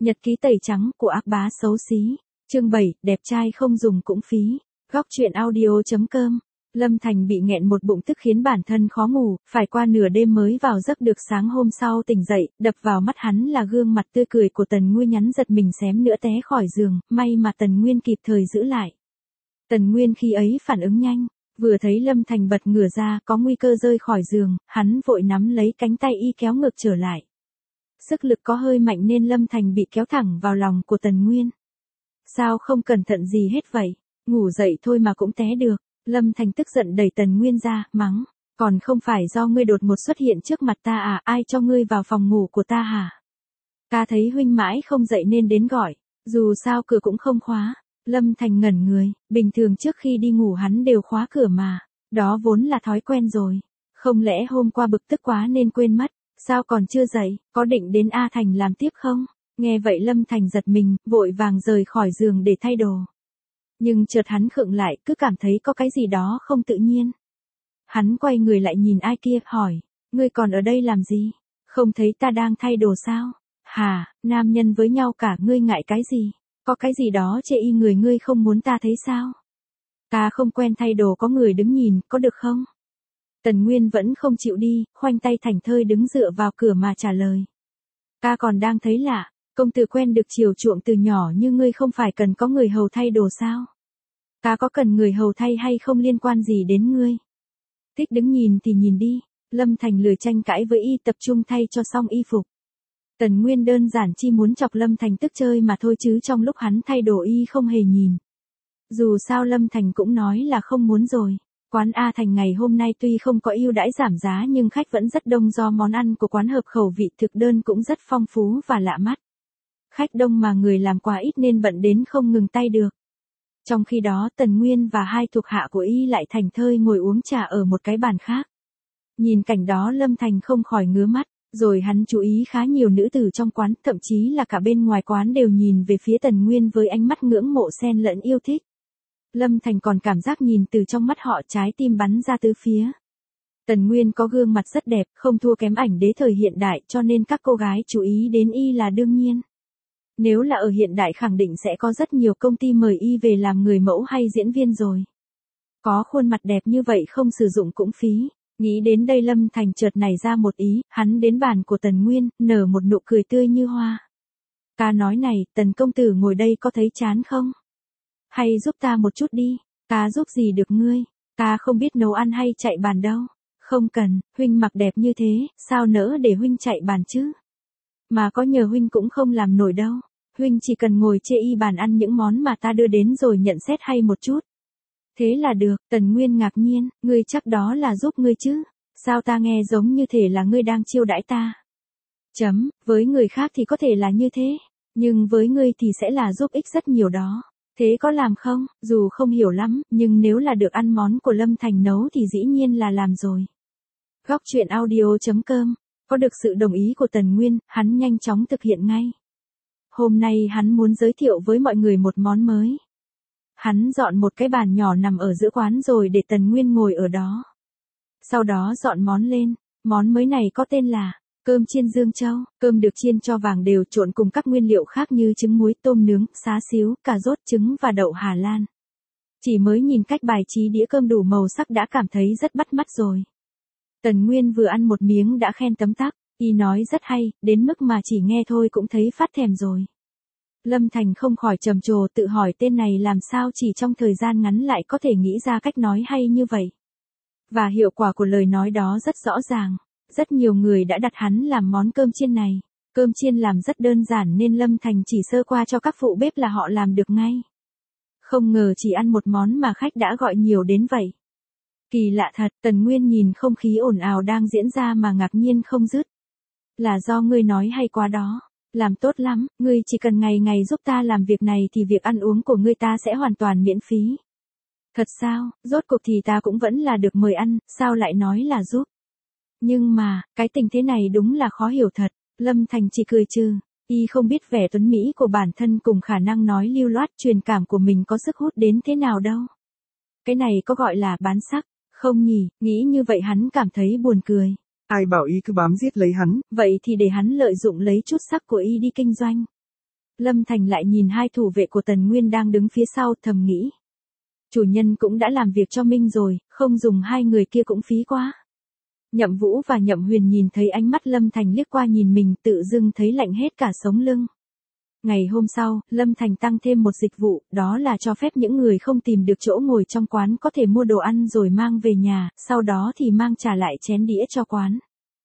Nhật ký tẩy trắng của ác bá xấu xí. Chương 7, đẹp trai không dùng cũng phí. Góc truyện audio.com. Lâm Thành bị nghẹn một bụng tức khiến bản thân khó ngủ, phải qua nửa đêm mới vào giấc được. Sáng hôm sau tỉnh dậy, đập vào mắt hắn là gương mặt tươi cười của Tần Nguyên, nhắn giật mình xém nữa té khỏi giường, may mà Tần Nguyên kịp thời giữ lại. Tần Nguyên khi ấy phản ứng nhanh, vừa thấy Lâm Thành bật ngửa ra có nguy cơ rơi khỏi giường, hắn vội nắm lấy cánh tay y kéo ngược trở lại. Sức lực có hơi mạnh nên Lâm Thành bị kéo thẳng vào lòng của Tần Nguyên. Sao không cẩn thận gì hết vậy, ngủ dậy thôi mà cũng té được. Lâm Thành tức giận đẩy Tần Nguyên ra, mắng, còn không phải do ngươi đột ngột xuất hiện trước mặt ta à, ai cho ngươi vào phòng ngủ của ta hả? Ta thấy huynh mãi không dậy nên đến gọi, dù sao cửa cũng không khóa. Lâm Thành ngẩn người, bình thường trước khi đi ngủ hắn đều khóa cửa mà, đó vốn là thói quen rồi. Không lẽ hôm qua bực tức quá nên quên mất, sao còn chưa dậy, có định đến A Thành làm tiếp không? Nghe vậy Lâm Thành giật mình, vội vàng rời khỏi giường để thay đồ. Nhưng chợt hắn khựng lại, cứ cảm thấy có cái gì đó không tự nhiên. Hắn quay người lại nhìn ai kia, hỏi, ngươi còn ở đây làm gì? Không thấy ta đang thay đồ sao? Hà, nam nhân với nhau cả, ngươi ngại cái gì? Có cái gì đó chê y người ngươi không muốn ta thấy sao? Ta không quen thay đồ có người đứng nhìn, có được không? Tần Nguyên vẫn không chịu đi, khoanh tay thảnh thơi đứng dựa vào cửa mà trả lời. Ta còn đang thấy lạ, công tử quen được chiều chuộng từ nhỏ như ngươi không phải cần có người hầu thay đồ sao? Ta có cần người hầu thay hay không liên quan gì đến ngươi? Thích đứng nhìn thì nhìn đi. Lâm Thành lười tranh cãi với y, tập trung thay cho xong y phục. Tần Nguyên đơn giản chỉ muốn chọc Lâm Thành tức chơi mà thôi, chứ trong lúc hắn thay đồ y không hề nhìn. Dù sao Lâm Thành cũng nói là không muốn rồi. Quán A Thành ngày hôm nay tuy không có ưu đãi giảm giá nhưng khách vẫn rất đông, do món ăn của quán hợp khẩu vị, thực đơn cũng rất phong phú và lạ mắt. Khách đông mà người làm quá ít nên bận đến không ngừng tay được. Trong khi đó Tần Nguyên và hai thuộc hạ của y lại thảnh thơi ngồi uống trà ở một cái bàn khác. Nhìn cảnh đó Lâm Thành không khỏi ngứa mắt, rồi hắn chú ý khá nhiều nữ tử trong quán, thậm chí là cả bên ngoài quán đều nhìn về phía Tần Nguyên với ánh mắt ngưỡng mộ xen lẫn yêu thích. Lâm Thành còn cảm giác nhìn từ trong mắt họ trái tim bắn ra tứ phía. Tần Nguyên có gương mặt rất đẹp, không thua kém ảnh đế thời hiện đại, cho nên các cô gái chú ý đến y là đương nhiên. Nếu là ở hiện đại khẳng định sẽ có rất nhiều công ty mời y về làm người mẫu hay diễn viên rồi. Có khuôn mặt đẹp như vậy không sử dụng cũng phí. Nghĩ đến đây Lâm Thành chợt nảy ra một ý, hắn đến bàn của Tần Nguyên, nở một nụ cười tươi như hoa. Ta nói này, Tần công tử ngồi đây có thấy chán không? Hay giúp ta một chút đi, ta giúp gì được ngươi, ta không biết nấu ăn hay chạy bàn đâu. Không cần, huynh mặc đẹp như thế, sao nỡ để huynh chạy bàn chứ? Mà có nhờ huynh cũng không làm nổi đâu, huynh chỉ cần ngồi chê y bàn ăn những món mà ta đưa đến rồi nhận xét hay một chút. Thế là được. Tần Nguyên ngạc nhiên, ngươi chắc đó là giúp ngươi chứ, sao ta nghe giống như thể là ngươi đang chiêu đãi ta. Với người khác thì có thể là như thế, nhưng với ngươi thì sẽ là giúp ích rất nhiều đó. Thế có làm không? Dù không hiểu lắm, nhưng nếu là được ăn món của Lâm Thành nấu thì dĩ nhiên là làm rồi. Góc truyện audio.com. Có được sự đồng ý của Tần Nguyên, hắn nhanh chóng thực hiện ngay. Hôm nay hắn muốn giới thiệu với mọi người một món mới. Hắn dọn một cái bàn nhỏ nằm ở giữa quán rồi để Tần Nguyên ngồi ở đó. Sau đó dọn món lên, món mới này có tên là cơm chiên Dương Châu. Cơm được chiên cho vàng đều, trộn cùng các nguyên liệu khác như trứng muối, tôm nướng, xá xíu, cà rốt, trứng và đậu Hà Lan. Chỉ mới nhìn cách bài trí đĩa cơm đủ màu sắc đã cảm thấy rất bắt mắt rồi. Tần Nguyên vừa ăn một miếng đã khen tấm tắc, y nói rất hay, đến mức mà chỉ nghe thôi cũng thấy phát thèm rồi. Lâm Thành không khỏi trầm trồ, tự hỏi tên này làm sao chỉ trong thời gian ngắn lại có thể nghĩ ra cách nói hay như vậy. Và hiệu quả của lời nói đó rất rõ ràng. Rất nhiều người đã đặt hắn làm món cơm chiên này. Cơm chiên làm rất đơn giản nên Lâm Thành chỉ sơ qua cho các phụ bếp là họ làm được ngay. Không ngờ chỉ ăn một món mà khách đã gọi nhiều đến vậy. Kỳ lạ thật. Tần Nguyên nhìn không khí ồn ào đang diễn ra mà ngạc nhiên không dứt. Là do ngươi nói hay quá đó. Làm tốt lắm, ngươi chỉ cần ngày ngày giúp ta làm việc này thì việc ăn uống của ngươi ta sẽ hoàn toàn miễn phí. Thật sao? Rốt cuộc thì ta cũng vẫn là được mời ăn, sao lại nói là giúp? Nhưng mà, cái tình thế này đúng là khó hiểu thật. Lâm Thành chỉ cười trừ. Y không biết vẻ tuấn mỹ của bản thân cùng khả năng nói lưu loát truyền cảm của mình có sức hút đến thế nào đâu. Cái này có gọi là bán sắc, không nhỉ? Nghĩ như vậy hắn cảm thấy buồn cười. Ai bảo y cứ bám giết lấy hắn. Vậy thì để hắn lợi dụng lấy chút sắc của y đi kinh doanh. Lâm Thành lại nhìn hai thủ vệ của Tần Nguyên đang đứng phía sau, thầm nghĩ. Chủ nhân cũng đã làm việc cho Minh rồi, không dùng hai người kia cũng phí quá. Nhậm Vũ và Nhậm Huyền nhìn thấy ánh mắt Lâm Thành liếc qua nhìn mình, tự dưng thấy lạnh hết cả sống lưng. Ngày hôm sau, Lâm Thành tăng thêm một dịch vụ, đó là cho phép những người không tìm được chỗ ngồi trong quán có thể mua đồ ăn rồi mang về nhà, sau đó thì mang trả lại chén đĩa cho quán.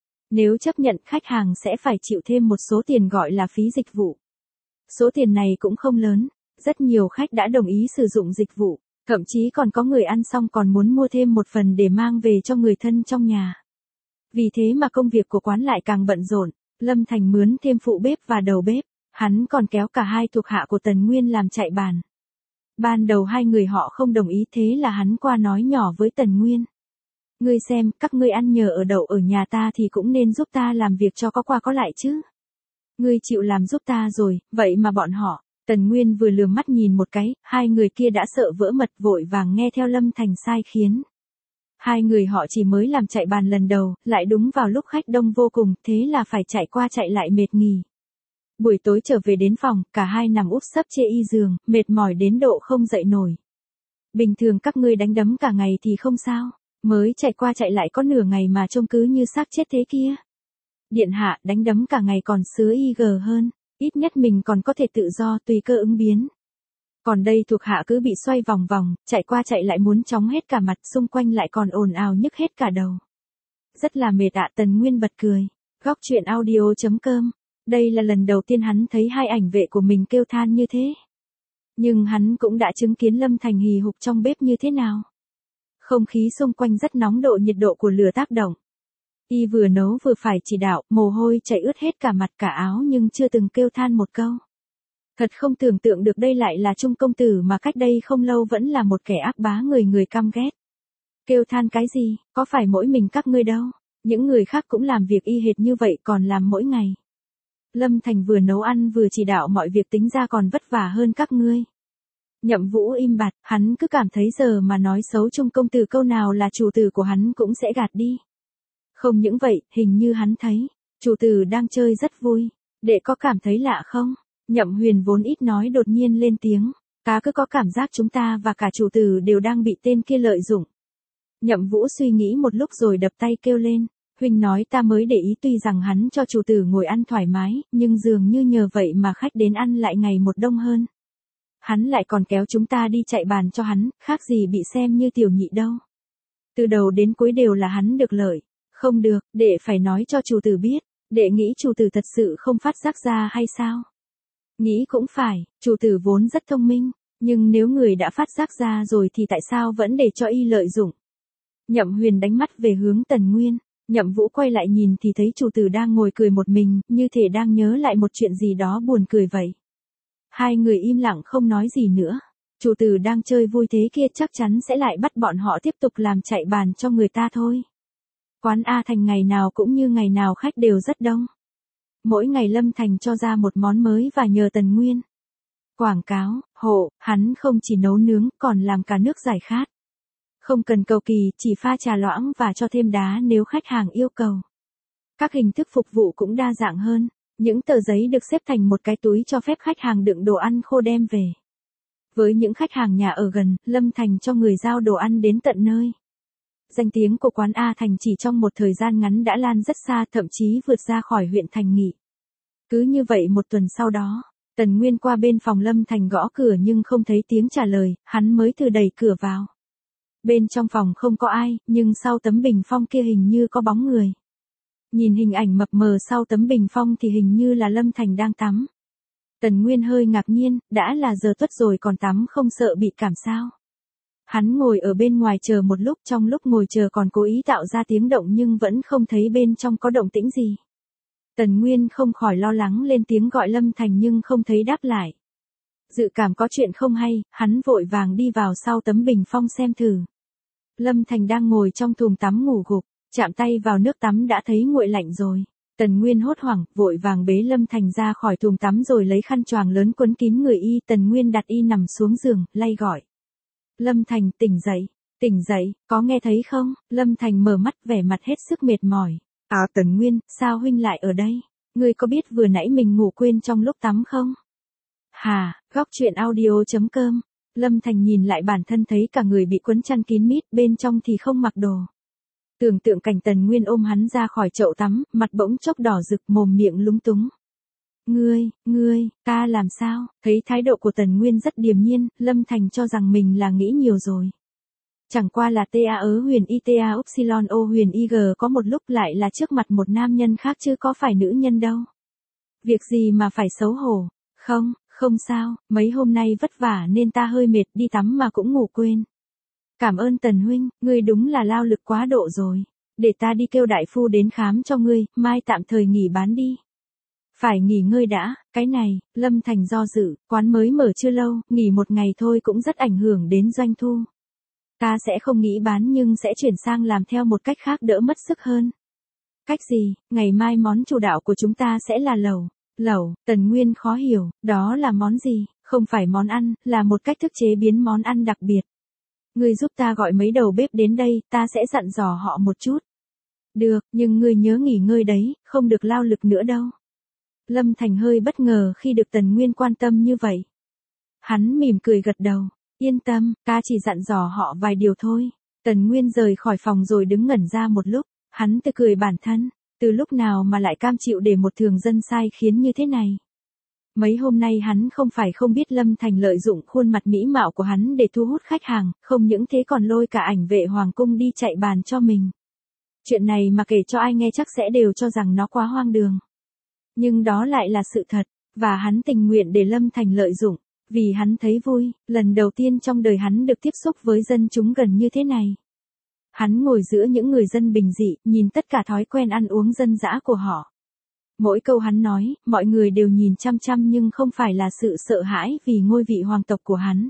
Nếu chấp nhận, khách hàng sẽ phải chịu thêm một số tiền gọi là phí dịch vụ. Số tiền này cũng không lớn, rất nhiều khách đã đồng ý sử dụng dịch vụ, thậm chí còn có người ăn xong còn muốn mua thêm một phần để mang về cho người thân trong nhà. Vì thế mà công việc của quán lại càng bận rộn, Lâm Thành mướn thêm phụ bếp và đầu bếp, hắn còn kéo cả hai thuộc hạ của Tần Nguyên làm chạy bàn. Ban đầu hai người họ không đồng ý, thế là hắn qua nói nhỏ với Tần Nguyên. Ngươi xem, các ngươi ăn nhờ ở đậu ở nhà ta thì cũng nên giúp ta làm việc cho có qua có lại chứ. Ngươi chịu làm giúp ta rồi, vậy mà bọn họ. Tần Nguyên vừa lườm mắt nhìn một cái, hai người kia đã sợ vỡ mật, vội vàng nghe theo Lâm Thành sai khiến. Hai người họ chỉ mới làm chạy bàn lần đầu, lại đúng vào lúc khách đông vô cùng, thế là phải chạy qua chạy lại mệt nghỉ. Buổi tối trở về đến phòng, cả hai nằm úp sấp trên y giường, mệt mỏi đến độ không dậy nổi. Bình thường các ngươi đánh đấm cả ngày thì không sao, mới chạy qua chạy lại có nửa ngày mà trông cứ như xác chết thế kia. Điện hạ, đánh đấm cả ngày còn sướng IG hơn, ít nhất mình còn có thể tự do tùy cơ ứng biến. Còn đây thuộc hạ cứ bị xoay vòng vòng, chạy qua chạy lại muốn chóng hết cả mặt, xung quanh lại còn ồn ào nhức hết cả đầu. Rất là mệt ạ. Tần Nguyên bật cười. Góc truyện audio.com. Đây là lần đầu tiên hắn thấy hai ảnh vệ của mình kêu than như thế. Nhưng hắn cũng đã chứng kiến Lâm Thành hì hục trong bếp như thế nào. Không khí xung quanh rất nóng, độ nhiệt độ của lửa tác động. Y vừa nấu vừa phải chỉ đạo, mồ hôi chảy ướt hết cả mặt cả áo nhưng chưa từng kêu than một câu. Thật không tưởng tượng được đây lại là Trung công tử mà cách đây không lâu vẫn là một kẻ ác bá người người căm ghét. Kêu than cái gì, có phải mỗi mình các ngươi đâu, những người khác cũng làm việc y hệt như vậy còn làm mỗi ngày. Lâm Thành vừa nấu ăn vừa chỉ đạo mọi việc, tính ra còn vất vả hơn các ngươi. Nhậm Vũ im bặt, hắn cứ cảm thấy giờ mà nói xấu Trung công tử câu nào là chủ tử của hắn cũng sẽ gạt đi. Không những vậy, hình như hắn thấy, chủ tử đang chơi rất vui, đệ có cảm thấy lạ không? Nhậm Huyền vốn ít nói đột nhiên lên tiếng, ta cứ có cảm giác chúng ta và cả chủ tử đều đang bị tên kia lợi dụng. Nhậm Vũ suy nghĩ một lúc rồi đập tay kêu lên, huynh nói ta mới để ý, tuy rằng hắn cho chủ tử ngồi ăn thoải mái, nhưng dường như nhờ vậy mà khách đến ăn lại ngày một đông hơn. Hắn lại còn kéo chúng ta đi chạy bàn cho hắn, khác gì bị xem như tiểu nhị đâu. Từ đầu đến cuối đều là hắn được lợi. Không được, đệ phải nói cho chủ tử biết, đệ nghĩ chủ tử thật sự không phát giác ra hay sao? Nghĩ cũng phải, chủ tử vốn rất thông minh, nhưng nếu người đã phát giác ra rồi thì tại sao vẫn để cho y lợi dụng? Nhậm Huyền đánh mắt về hướng Tần Nguyên, Nhậm Vũ quay lại nhìn thì thấy chủ tử đang ngồi cười một mình, như thể đang nhớ lại một chuyện gì đó buồn cười vậy. Hai người im lặng không nói gì nữa. Chủ tử đang chơi vui thế kia chắc chắn sẽ lại bắt bọn họ tiếp tục làm chạy bàn cho người ta thôi. Quán A Thành ngày nào cũng như ngày nào khách đều rất đông. Mỗi ngày Lâm Thành cho ra một món mới và nhờ Tần Nguyên quảng cáo, hộ, hắn không chỉ nấu nướng còn làm cả nước giải khát. Không cần cầu kỳ, chỉ pha trà loãng và cho thêm đá nếu khách hàng yêu cầu. Các hình thức phục vụ cũng đa dạng hơn. Những tờ giấy được xếp thành một cái túi cho phép khách hàng đựng đồ ăn khô đem về. Với những khách hàng nhà ở gần, Lâm Thành cho người giao đồ ăn đến tận nơi. Danh tiếng của quán A Thành chỉ trong một thời gian ngắn đã lan rất xa, thậm chí vượt ra khỏi huyện Thành Nghị. Cứ như vậy một tuần sau đó, Tần Nguyên qua bên phòng Lâm Thành gõ cửa nhưng không thấy tiếng trả lời, hắn mới từ đẩy cửa vào. Bên trong phòng không có ai, nhưng sau tấm bình phong kia hình như có bóng người. Nhìn hình ảnh mập mờ sau tấm bình phong thì hình như là Lâm Thành đang tắm. Tần Nguyên hơi ngạc nhiên, đã là giờ tuất rồi còn tắm không sợ bị cảm sao? Hắn ngồi ở bên ngoài chờ một lúc, trong lúc ngồi chờ còn cố ý tạo ra tiếng động nhưng vẫn không thấy bên trong có động tĩnh gì. Tần Nguyên không khỏi lo lắng lên tiếng gọi Lâm Thành nhưng không thấy đáp lại. Dự cảm có chuyện không hay, hắn vội vàng đi vào sau tấm bình phong xem thử. Lâm Thành đang ngồi trong thùng tắm ngủ gục, chạm tay vào nước tắm đã thấy nguội lạnh rồi. Tần Nguyên hốt hoảng, vội vàng bế Lâm Thành ra khỏi thùng tắm rồi lấy khăn choàng lớn quấn kín người y. Tần Nguyên đặt y nằm xuống giường, lay gọi. Lâm Thành, tỉnh dậy, có nghe thấy không? Lâm Thành mở mắt vẻ mặt hết sức mệt mỏi. Tần Nguyên, sao huynh lại ở đây? Ngươi có biết vừa nãy mình ngủ quên trong lúc tắm không? Hà, góc chuyện audio.com. Lâm Thành nhìn lại bản thân thấy cả người bị quấn chăn kín mít, bên trong thì không mặc đồ. Tưởng tượng cảnh Tần Nguyên ôm hắn ra khỏi chậu tắm, mặt bỗng chốc đỏ rực, mồm miệng lúng túng. Ta làm sao? Thấy thái độ của Tần Nguyên rất điềm nhiên, Lâm Thành cho rằng mình là nghĩ nhiều rồi. Chẳng qua là ta huyền y ta upsilon o huyền ig có một lúc lại là trước mặt một nam nhân khác chứ có phải nữ nhân đâu. Việc gì mà phải xấu hổ? Không sao, mấy hôm nay vất vả nên ta hơi mệt, đi tắm mà cũng ngủ quên. Cảm ơn Tần huynh, ngươi đúng là lao lực quá độ rồi. Để ta đi kêu đại phu đến khám cho ngươi, mai tạm thời nghỉ bán đi. Phải nghỉ ngơi đã, cái này, Lâm Thành do dự, quán mới mở chưa lâu, nghỉ một ngày thôi cũng rất ảnh hưởng đến doanh thu. Ta sẽ không nghĩ bán nhưng sẽ chuyển sang làm theo một cách khác đỡ mất sức hơn. Cách gì? Ngày mai món chủ đạo của chúng ta sẽ là lẩu. Lẩu, Tần Nguyên khó hiểu, đó là món gì? Không phải món ăn, là một cách thức chế biến món ăn đặc biệt. Ngươi giúp ta gọi mấy đầu bếp đến đây, ta sẽ dặn dò họ một chút. Được, nhưng ngươi nhớ nghỉ ngơi đấy, không được lao lực nữa đâu. Lâm Thành hơi bất ngờ khi được Tần Nguyên quan tâm như vậy. Hắn mỉm cười gật đầu, yên tâm, ta chỉ dặn dò họ vài điều thôi. Tần Nguyên rời khỏi phòng rồi đứng ngẩn ra một lúc, hắn tự cười bản thân, từ lúc nào mà lại cam chịu để một thường dân sai khiến như thế này. Mấy hôm nay hắn không phải không biết Lâm Thành lợi dụng khuôn mặt mỹ mạo của hắn để thu hút khách hàng, không những thế còn lôi cả ảnh vệ hoàng cung đi chạy bàn cho mình. Chuyện này mà kể cho ai nghe chắc sẽ đều cho rằng nó quá hoang đường. Nhưng đó lại là sự thật, và hắn tình nguyện để Lâm Thành lợi dụng, vì hắn thấy vui, lần đầu tiên trong đời hắn được tiếp xúc với dân chúng gần như thế này. Hắn ngồi giữa những người dân bình dị, nhìn tất cả thói quen ăn uống dân dã của họ. Mỗi câu hắn nói, mọi người đều nhìn chăm chăm nhưng không phải là sự sợ hãi vì ngôi vị hoàng tộc của hắn.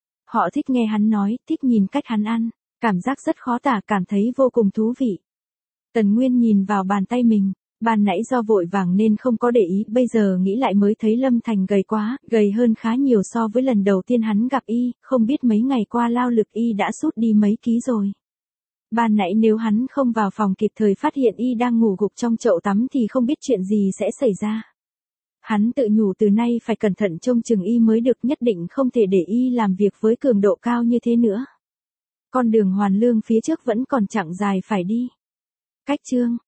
Họ thích nghe hắn nói, thích nhìn cách hắn ăn, cảm giác rất khó tả, cảm thấy vô cùng thú vị. Tần Nguyên nhìn vào bàn tay mình, ban nãy do vội vàng nên không có để ý, bây giờ nghĩ lại mới thấy Lâm Thành gầy quá, gầy hơn khá nhiều so với lần đầu tiên hắn gặp y, không biết mấy ngày qua lao lực y đã sút đi mấy ký rồi. Ban nãy nếu hắn không vào phòng kịp thời phát hiện y đang ngủ gục trong chậu tắm thì không biết chuyện gì sẽ xảy ra. Hắn tự nhủ từ nay phải cẩn thận trông chừng y mới được, nhất định không thể để y làm việc với cường độ cao như thế nữa. Con đường hoàn lương phía trước vẫn còn chặng dài phải đi. Cách chương